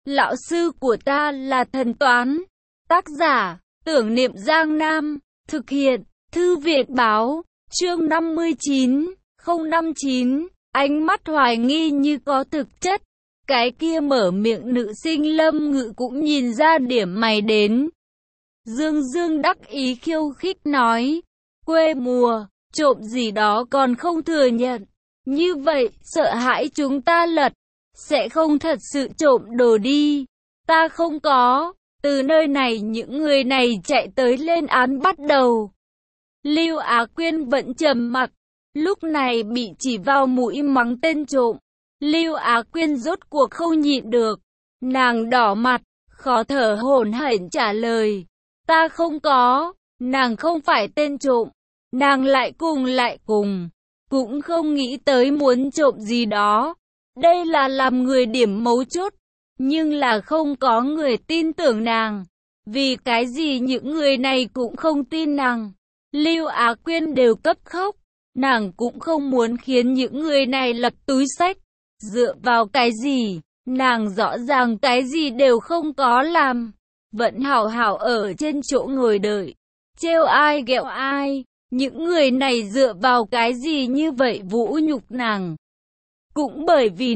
Lão sư của ta là thần toán. Tác giả, Tưởng Niệm Giang Nam. Thực hiện, Thư viện báo, chương 59, 059. Ánh mắt hoài nghi như có thực chất. Cái kia mở miệng nữ sinh Lâm Ngự cũng nhìn ra điểm mày đến. Dương Dương đắc ý khiêu khích nói, quê mùa, trộm gì đó còn không thừa nhận. Như vậy, sợ hãi chúng ta lật, sẽ không thật sự trộm đồ đi. Ta không có. Từ nơi này những người này chạy tới lên án bắt đầu. Lưu Á Quyên vẫn trầm mặc, lúc này bị chỉ vào mũi mắng tên trộm. Lưu Á Quyên rốt cuộc không nhịn được, nàng đỏ mặt, khó thở hổn hển trả lời, ta không có, nàng không phải tên trộm. Nàng lại cùng, cũng không nghĩ tới muốn trộm gì đó. Đây là làm người điểm mấu chốt, nhưng là không có người tin tưởng nàng. Vì cái gì những người này cũng không tin nàng. Lưu Á Quyên đều cấp khóc, nàng cũng không muốn khiến những người này lật túi xách. Dựa vào cái gì, nàng rõ ràng cái gì đều không có làm, vẫn hảo hảo ở trên chỗ ngồi đợi, trêu ai ghẹo ai. Những người này dựa vào cái gì như vậy vũ nhục nàng? Cũng bởi vì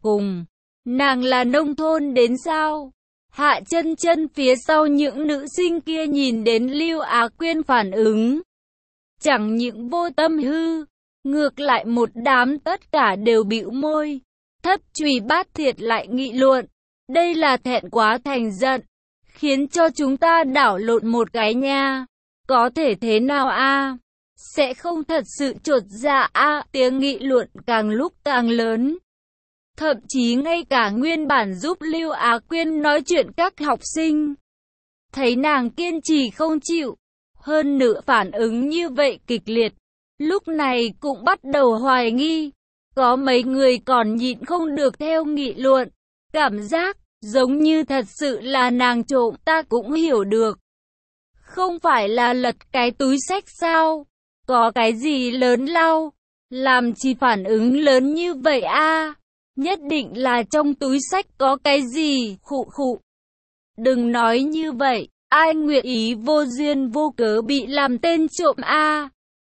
nàng là nông thôn đến sao? Hạ Chân Chân phía sau những nữ sinh kia nhìn đến Lưu Á Quyên phản ứng, chẳng những vô tâm hư, ngược lại một đám tất cả đều bĩu môi, thất trùy bát thiệt lại nghị luận, đây là thẹn quá thành giận, khiến cho chúng ta đảo lộn một cái nha. Có thể thế nào a? Sẽ không thật sự chột dạ a? Tiếng nghị luận càng lúc càng lớn. Thậm chí ngay cả nguyên bản giúp Lưu Á Quyên nói chuyện các học sinh, thấy nàng kiên trì không chịu, hơn nữa phản ứng như vậy kịch liệt, lúc này cũng bắt đầu hoài nghi. Có mấy người còn nhịn không được theo nghị luận, cảm giác giống như thật sự là nàng trộm. Ta cũng hiểu được, không phải là lật cái túi xách sao? Có cái gì lớn lao, làm chi phản ứng lớn như vậy a? Nhất định là trong túi xách có cái gì, khụ khụ. Đừng nói như vậy, ai nguyện ý vô duyên vô cớ bị làm tên trộm a?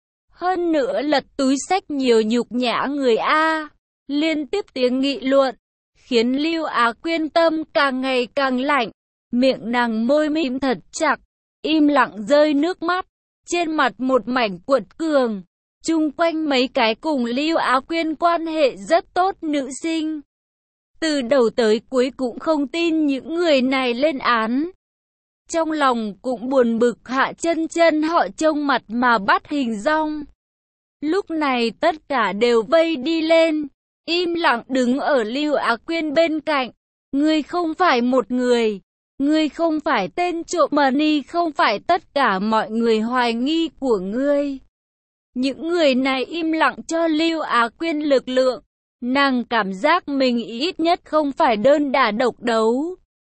Hơn nữa lật túi xách nhiều nhục nhã người a. Liên tiếp tiếng nghị luận, khiến Lưu Á Quyên tâm càng ngày càng lạnh, miệng nàng môi mím thật chặt, im lặng rơi nước mắt, trên mặt một mảnh cuột cường. Chung quanh mấy cái cùng Lưu Á Quyên quan hệ rất tốt nữ sinh, từ đầu tới cuối cũng không tin những người này lên án. Trong lòng cũng buồn bực. Hạ Chân Chân họ trông mặt mà bắt hình dong. Lúc này tất cả đều vây đi lên, im lặng đứng ở Lưu Á Quyên bên cạnh. Ngươi không phải một người, ngươi không phải tên trộm mà ni không phải tất cả mọi người hoài nghi của ngươi. Những người này im lặng cho Lưu Á Quyên lực lượng, nàng cảm giác mình ít nhất không phải đơn đả độc đấu.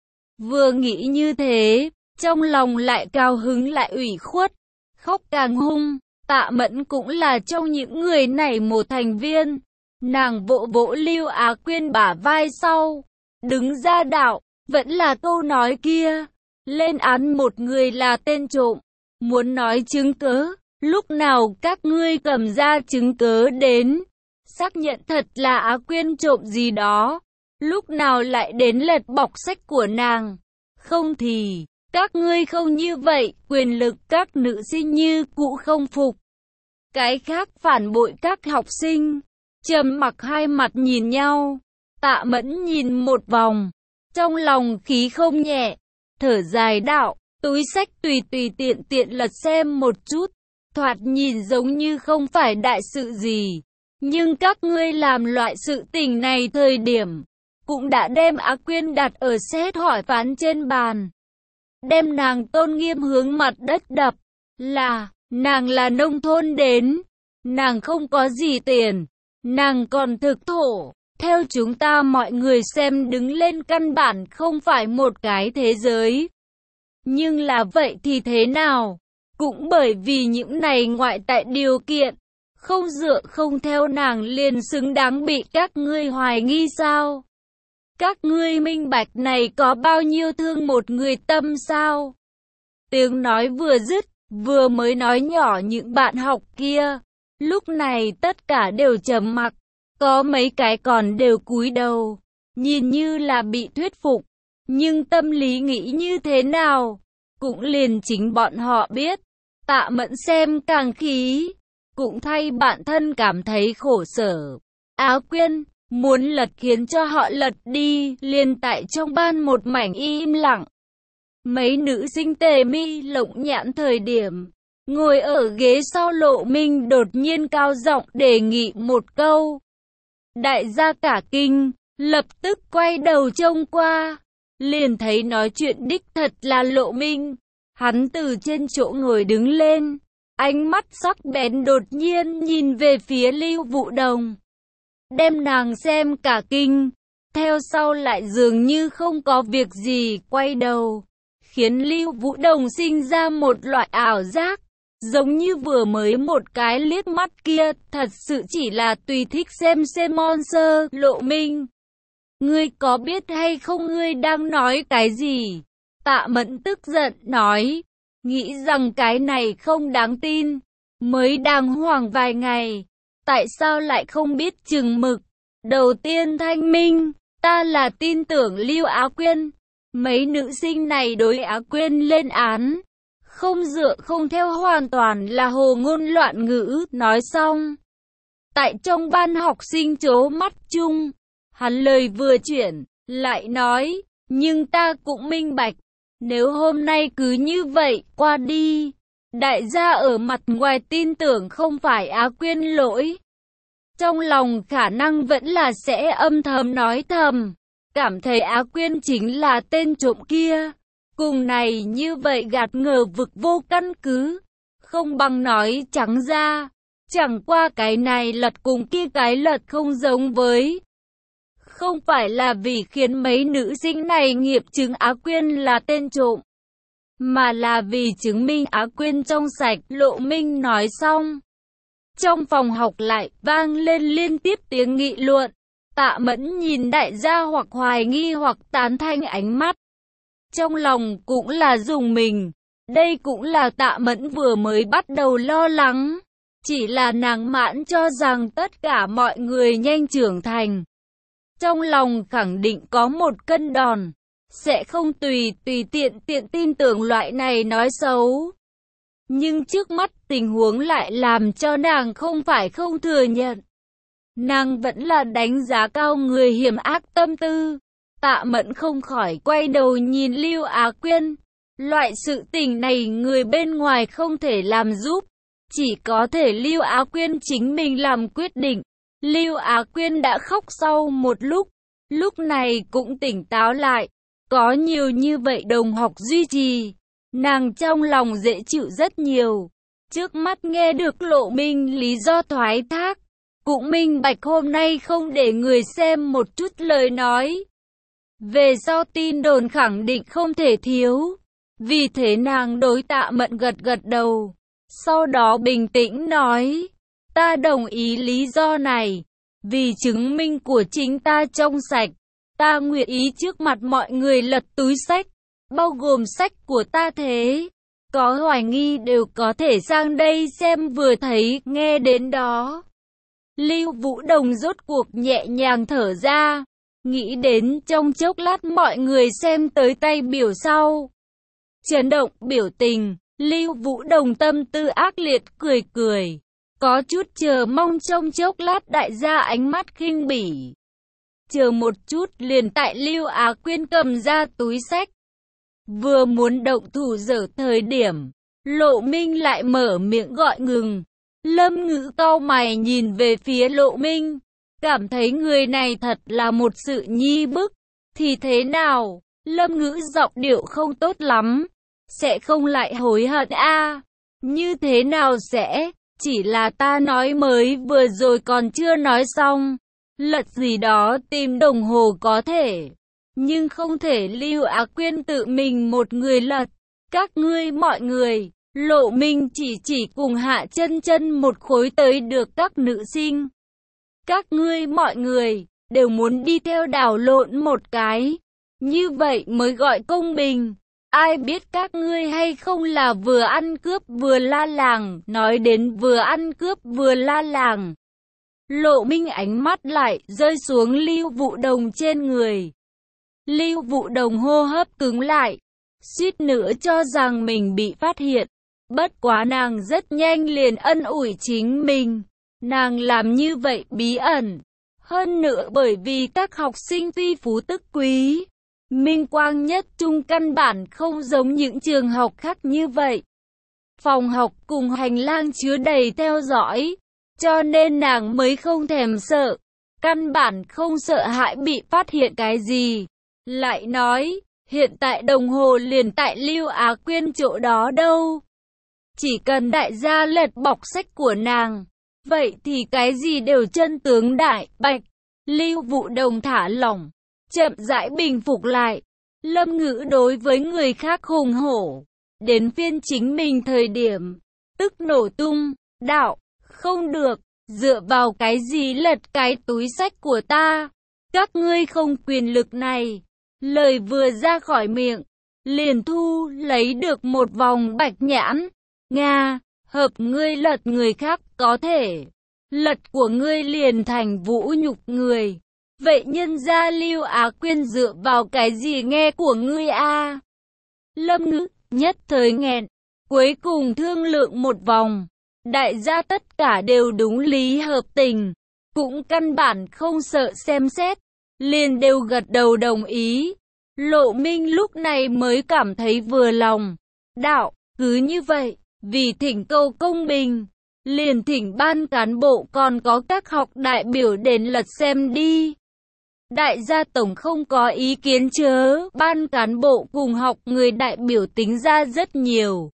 Vừa nghĩ như thế, trong lòng lại cao hứng lại ủy khuất, khóc càng hung. Tạ Mẫn cũng là trong những người này một thành viên, nàng vỗ vỗ Lưu Á Quyên bả vai sau, đứng ra đạo, vẫn là câu nói kia, lên án một người là tên trộm, muốn nói chứng cớ. Lúc nào các ngươi cầm ra chứng cớ đến, xác nhận thật là Á Quyên trộm gì đó, lúc nào lại đến lật bọc sách của nàng, không thì, các ngươi không như vậy, quyền lực các nữ sinh như cũ không phục. Cái khác phản bội các học sinh, trầm mặc hai mặt nhìn nhau, Tạ Mẫn nhìn một vòng, trong lòng khí không nhẹ, thở dài đạo, túi sách tùy tiện lật xem một chút. Thoạt nhìn giống như không phải đại sự gì, nhưng các ngươi làm loại sự tình này thời điểm, cũng đã đem Á Quyên đặt ở xét hỏi phán trên bàn. Đem nàng tôn nghiêm hướng mặt đất đập, là, nàng là nông thôn đến, nàng không có gì tiền, nàng còn thực thổ. Theo chúng ta mọi người xem đứng lên căn bản không phải một cái thế giới. Nhưng là vậy thì thế nào? Cũng bởi vì những này ngoại tại điều kiện, không dựa không theo nàng liền xứng đáng bị các ngươi hoài nghi sao? Các ngươi minh bạch này có bao nhiêu thương một người tâm sao? Tiếng nói vừa dứt, vừa mới nói nhỏ những bạn học kia. Lúc này tất cả đều trầm mặc, có mấy cái còn đều cúi đầu, nhìn như là bị thuyết phục. Nhưng tâm lý nghĩ như thế nào, cũng liền chính bọn họ biết. Tạ Mẫn xem càng khí, cũng thay bản thân cảm thấy khổ sở. Á Quyên muốn lật khiến cho họ lật đi, liền tại trong ban một mảnh im lặng. Mấy nữ sinh tề mi lộng nhãn thời điểm, ngồi ở ghế sau Lộ Minh đột nhiên cao giọng đề nghị một câu. Đại gia cả kinh, lập tức quay đầu trông qua, liền thấy nói chuyện đích thật là Lộ Minh. Hắn từ trên chỗ ngồi đứng lên, ánh mắt sắc bén đột nhiên nhìn về phía Lưu Vũ Đồng, đem nàng xem cả kinh, theo sau lại dường như không có việc gì quay đầu, khiến Lưu Vũ Đồng sinh ra một loại ảo giác, giống như vừa mới một cái liếc mắt kia thật sự chỉ là tùy thích xem monster. Lộ Minh, ngươi có biết hay không ngươi đang nói cái gì? Tạ Mẫn tức giận nói, nghĩ rằng cái này không đáng tin, mới đàng hoàng vài ngày, tại sao lại không biết chừng mực? Đầu tiên thanh minh, ta là tin tưởng Lưu Á Quyên, mấy nữ sinh này đối Á Quyên lên án, không dựa không theo hoàn toàn là hồ ngôn loạn ngữ. Nói xong, tại trong ban học sinh trố mắt chung, hắn lời vừa chuyển, lại nói, nhưng ta cũng minh bạch, nếu hôm nay cứ như vậy qua đi, đại gia ở mặt ngoài tin tưởng không phải Á Quyên lỗi, trong lòng khả năng vẫn là sẽ âm thầm nói thầm, cảm thấy Á Quyên chính là tên trộm kia. Cùng này như vậy gạt ngờ vực vô căn cứ, không bằng nói trắng ra, chẳng qua cái này lật cùng kia cái lật không giống với. Không phải là vì khiến mấy nữ sinh này nghiệp chứng Á Quyên là tên trộm, mà là vì chứng minh Á Quyên trong sạch. Lộ Minh nói xong, trong phòng học lại vang lên liên tiếp tiếng nghị luận. Tạ Mẫn nhìn đại gia hoặc hoài nghi hoặc tán thanh ánh mắt, trong lòng cũng là rùng mình. Đây cũng là Tạ Mẫn vừa mới bắt đầu lo lắng, chỉ là nàng mãn cho rằng tất cả mọi người nhanh trưởng thành, trong lòng khẳng định có một cân đòn, sẽ không tùy tiện tin tưởng loại này nói xấu. Nhưng trước mắt tình huống lại làm cho nàng không phải không thừa nhận, nàng vẫn là đánh giá cao người hiểm ác tâm tư. Tạ Mẫn không khỏi quay đầu nhìn Lưu Á Quyên. Loại sự tình này người bên ngoài không thể làm giúp, chỉ có thể Lưu Á Quyên chính mình làm quyết định. Lưu Á Quyên đã khóc sau một lúc này cũng tỉnh táo lại. Có nhiều như vậy đồng học duy trì, nàng trong lòng dễ chịu rất nhiều. Trước mắt nghe được Lộ Minh lý do thoái thác, cũng minh bạch hôm nay không để người xem một chút lời nói. Về sau tin đồn khẳng định không thể thiếu, vì thế nàng đối Tạ Mẫn gật đầu, sau đó bình tĩnh nói, ta đồng ý lý do này, vì chứng minh của chính ta trong sạch, ta nguyện ý trước mặt mọi người lật túi sách, bao gồm sách của ta thế. Có hoài nghi đều có thể sang đây xem. Vừa thấy nghe đến đó, Lưu Vũ Đồng rốt cuộc nhẹ nhàng thở ra, nghĩ đến trong chốc lát mọi người xem tới tay biểu sau. Chấn động biểu tình, Lưu Vũ Đồng tâm tư ác liệt cười, có chút chờ mong trong chốc lát đại gia ánh mắt khinh bỉ. Chờ một chút liền tại Lưu Á Quyên cầm ra túi sách, vừa muốn động thủ dở thời điểm, Lộ Minh lại mở miệng gọi ngừng. Lâm Ngữ cau mày nhìn về phía Lộ Minh, cảm thấy người này thật là một sự nhi bức. Thì thế nào? Lâm Ngữ giọng điệu không tốt lắm, sẽ không lại hối hận a? Như thế nào sẽ? Chỉ là ta nói mới vừa rồi còn chưa nói xong. Lật gì đó tìm đồng hồ có thể, nhưng không thể Lưu Á Quyên tự mình một người lật. Các ngươi mọi người, Lộ Minh chỉ cùng Hạ Chân Chân một khối tới được các nữ sinh. Các ngươi mọi người, đều muốn đi theo đảo lộn một cái. Như vậy mới gọi công bình. Ai biết các ngươi hay không là vừa ăn cướp vừa la làng, nói đến vừa ăn cướp vừa la làng. Lộ Minh ánh mắt lại rơi xuống Lưu Vụ Đồng trên người. Lưu Vụ Đồng hô hấp cứng lại, suýt nữa cho rằng mình bị phát hiện. Bất quá nàng rất nhanh liền ân ủi chính mình. Nàng làm như vậy bí ẩn. Hơn nữa bởi vì các học sinh tuy phú tức quý, minh quang nhất trung căn bản không giống những trường học khác như vậy. Phòng học cùng hành lang chứa đầy theo dõi, cho nên nàng mới không thèm sợ. Căn bản không sợ hãi bị phát hiện cái gì. Lại nói, hiện tại đồng hồ liền tại Lưu Á Quyên chỗ đó đâu. Chỉ cần đại gia lật bọc sách của nàng, vậy thì cái gì đều chân tướng đại bạch. Lưu Vụ Đồng thả lỏng, chậm rãi bình phục lại. Lâm Ngữ đối với người khác hùng hổ, đến phiên chính mình thời điểm, tức nổ tung, đạo, không được, dựa vào cái gì lật cái túi sách của ta, các ngươi không quyền lực này. Lời vừa ra khỏi miệng, liền thu lấy được một vòng bạch nhãn. Nga, hợp ngươi lật người khác có thể, lật của ngươi liền thành vũ nhục người. Vậy nhân gia Lưu Á Quyên dựa vào cái gì nghe của ngươi a? Lâm Ngữ nhất thời nghẹn, cuối cùng thương lượng một vòng, đại gia tất cả đều đúng lý hợp tình, cũng căn bản không sợ xem xét, liền đều gật đầu đồng ý. Lộ Minh lúc này mới cảm thấy vừa lòng, đạo, cứ như vậy, vì thỉnh cầu công bình, liền thỉnh ban cán bộ còn có các học đại biểu đến lật xem đi. Đại gia tổng không có ý kiến chớ, ban cán bộ cùng học người đại biểu tính ra rất nhiều.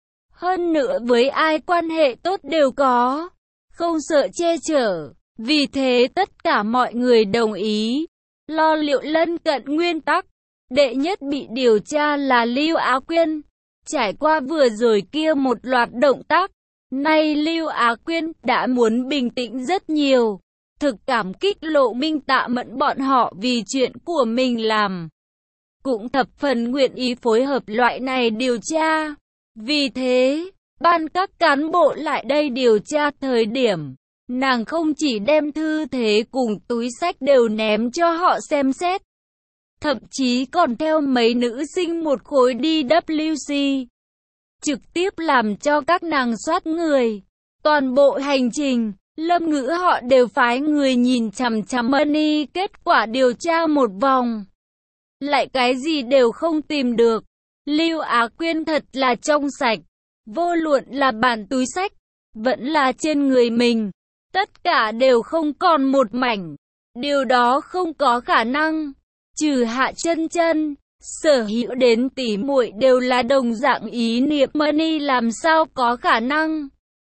Hơn nữa với ai quan hệ tốt đều có, không sợ che chở, vì thế tất cả mọi người đồng ý. Lo liệu lân cận nguyên tắc, đệ nhất bị điều tra là Lưu Á Quyên. Trải qua vừa rồi kia một loạt động tác, nay Lưu Á Quyên đã muốn bình tĩnh rất nhiều. Thực cảm kích Lộ Minh Tạ Mẫn bọn họ vì chuyện của mình làm. Cũng thập phần nguyện ý phối hợp loại này điều tra. Vì thế, ban các cán bộ lại đây điều tra thời điểm, nàng không chỉ đem thư thế cùng túi sách đều ném cho họ xem xét, thậm chí còn theo mấy nữ sinh một khối đi WC, trực tiếp làm cho các nàng soát người. Toàn bộ hành trình, Lâm Ngữ họ đều phái người nhìn chằm chằm money kết quả điều tra một vòng. Lại cái gì đều không tìm được. Lưu Á Quyên thật là trong sạch. Vô luận là bản túi sách, vẫn là trên người mình. Tất cả đều không còn một mảnh. Điều đó không có khả năng. Trừ Hạ Chân Chân, sở hữu đến tỉ muội đều là đồng dạng ý niệm money làm sao có khả năng.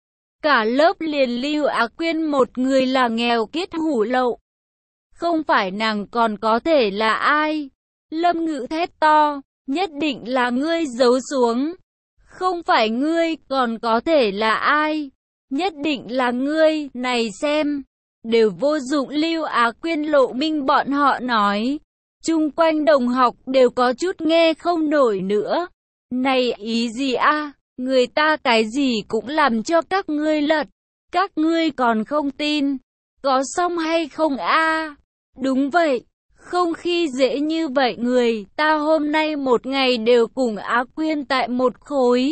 Cả lớp liền Lưu Á Quyên một người là nghèo kiết hủ lậu. Không phải nàng còn có thể là ai? Lâm Ngữ thét to, nhất định là ngươi giấu xuống. Không phải ngươi còn có thể là ai? Nhất định là ngươi, này xem. Đều vô dụng. Lưu Á Quyên Lộ Minh bọn họ nói. Chung quanh đồng học đều có chút nghe không nổi nữa. Này ý gì a? Người ta cái gì cũng làm cho các ngươi lật. Các ngươi còn không tin. Có xong hay không a? Đúng vậy. Không khi dễ như vậy người. Ta hôm nay một ngày đều cùng Á Quyên tại một khối.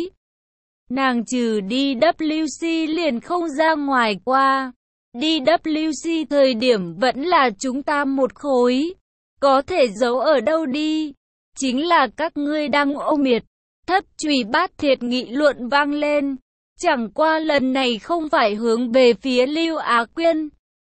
Nàng trừ đi WC liền không ra ngoài qua. Đi WC thời điểm vẫn là chúng ta một khối. Có thể giấu ở đâu đi? Chính là các ngươi đang ô miệt. Thất chùy bát thiệt nghị luận vang lên. Chẳng qua lần này không phải hướng về phía Lưu Á Quyên,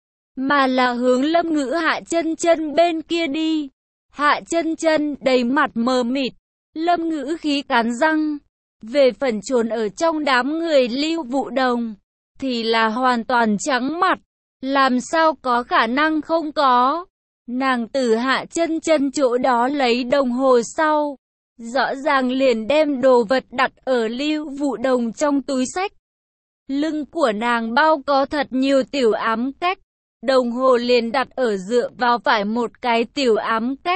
mà là hướng Lâm Ngữ Hạ Chân Chân bên kia đi. Hạ Chân Chân đầy mặt mờ mịt. Lâm Ngữ khí cắn răng. Về phần trốn ở trong đám người Lưu Vụ Đồng, thì là hoàn toàn trắng mặt. Làm sao có khả năng không có. Nàng từ Hạ Chân Chân chỗ đó lấy đồng hồ sau. Rõ ràng liền đem đồ vật đặt ở Lưu Vụ Đồng trong túi sách. Lưng của nàng bao có thật nhiều tiểu ám cách. đồng hồ liền đặt ở dựa vào phải một cái tiểu ám cách.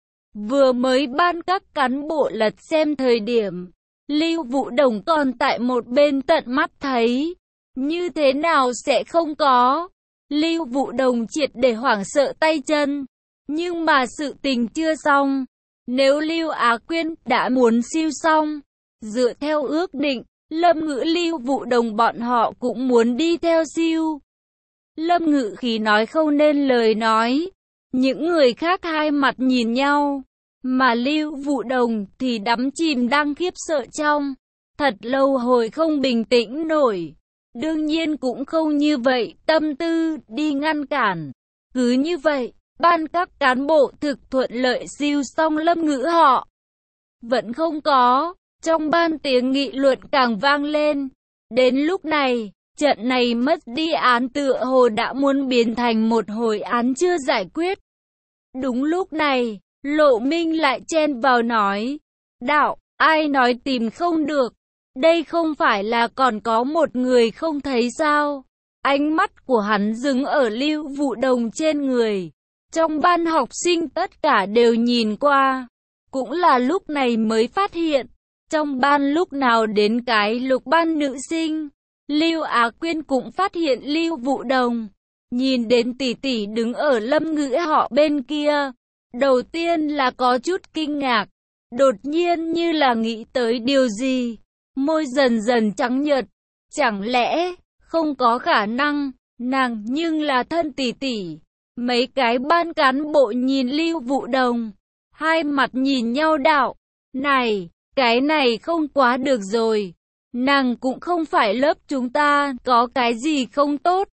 Vừa mới ban các cán bộ lật xem thời điểm, Lưu Vũ Đồng còn tại một bên tận mắt thấy. Như thế nào sẽ không có? Lưu Vũ Đồng triệt để hoảng sợ tay chân. Nhưng mà sự tình chưa xong. Nếu Lưu Á Quyên đã muốn siêu xong, dựa theo ước định, Lâm Ngữ Lưu Vũ Đồng bọn họ cũng muốn đi theo siêu. Lâm Ngữ Khí nói không nên lời nói. Những người khác hai mặt nhìn nhau. Mà Lưu Vũ Đồng thì đắm chìm đang khiếp sợ trong. Thật lâu hồi không bình tĩnh nổi. Đương nhiên cũng không như vậy, tâm tư đi ngăn cản. Cứ như vậy, ban các cán bộ thực thuận lợi siêu xong Lâm Ngữ họ. Vẫn không có, trong ban tiếng nghị luận càng vang lên. Đến lúc này, trận này mất đi án tựa hồ đã muốn biến thành một hồi án chưa giải quyết. Đúng lúc này, Lộ Minh lại chen vào nói, đạo, ai nói tìm không được, đây không phải là còn có một người không thấy sao? Ánh mắt của hắn dừng ở Lưu Vũ Đồng trên người. Trong ban học sinh tất cả đều nhìn qua. Cũng là lúc này mới phát hiện, trong ban lúc nào đến cái lục ban nữ sinh, Lưu Á Quyên cũng phát hiện Lưu Vũ Đồng. Nhìn đến tỷ tỷ đứng ở Lâm Ngữ họ bên kia. Đầu tiên là có chút kinh ngạc, đột nhiên như là nghĩ tới điều gì, môi dần dần trắng nhợt, chẳng lẽ không có khả năng, nàng nhưng là thân tỷ tỷ. Mấy cái ban cán bộ nhìn Lưu Vũ Đồng, hai mặt nhìn nhau đạo, này, cái này không quá được rồi, nàng cũng không phải lớp chúng ta, có cái gì không tốt.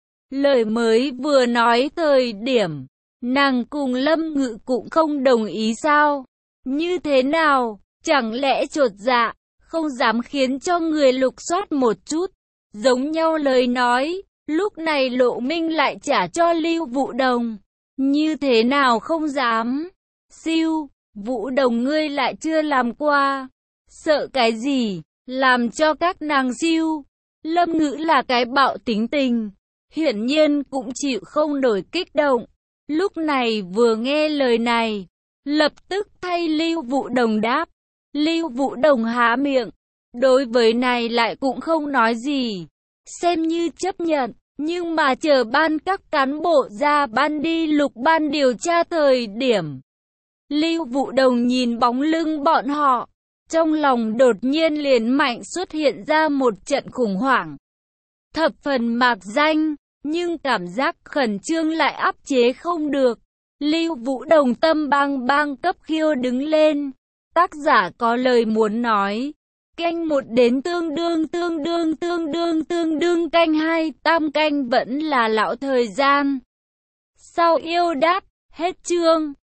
Lời mới vừa nói thời điểm, nàng cùng Lâm Ngữ cũng không đồng ý sao? Như thế nào? Chẳng lẽ chột dạ, không dám khiến cho người lục soát một chút? Giống nhau lời nói, lúc này Lộ Minh lại trả cho Lưu Vũ Đồng. Như thế nào không dám? Siêu, Vũ Đồng ngươi lại chưa làm qua. Sợ cái gì? Làm cho các nàng siêu. Lâm Ngữ là cái bạo tính tình, hiển nhiên cũng chịu không nổi kích động. Lúc này vừa nghe lời này, lập tức thay Lưu Vũ Đồng đáp. Lưu Vũ Đồng há miệng, đối với này lại cũng không nói gì, xem như chấp nhận. Nhưng mà chờ ban các cán bộ ra ban đi lục ban điều tra thời điểm, Lưu Vũ Đồng nhìn bóng lưng bọn họ, trong lòng đột nhiên liền mạnh xuất hiện ra một trận khủng hoảng. Thập phần mạc danh, nhưng cảm giác khẩn trương lại áp chế không được. Lưu Vũ Đồng tâm bang bang cấp khiêu đứng lên. Tác giả có lời muốn nói. Canh 1 đến tương đương canh 2, tam canh vẫn là lão thời gian. Sau yêu đát, hết chương.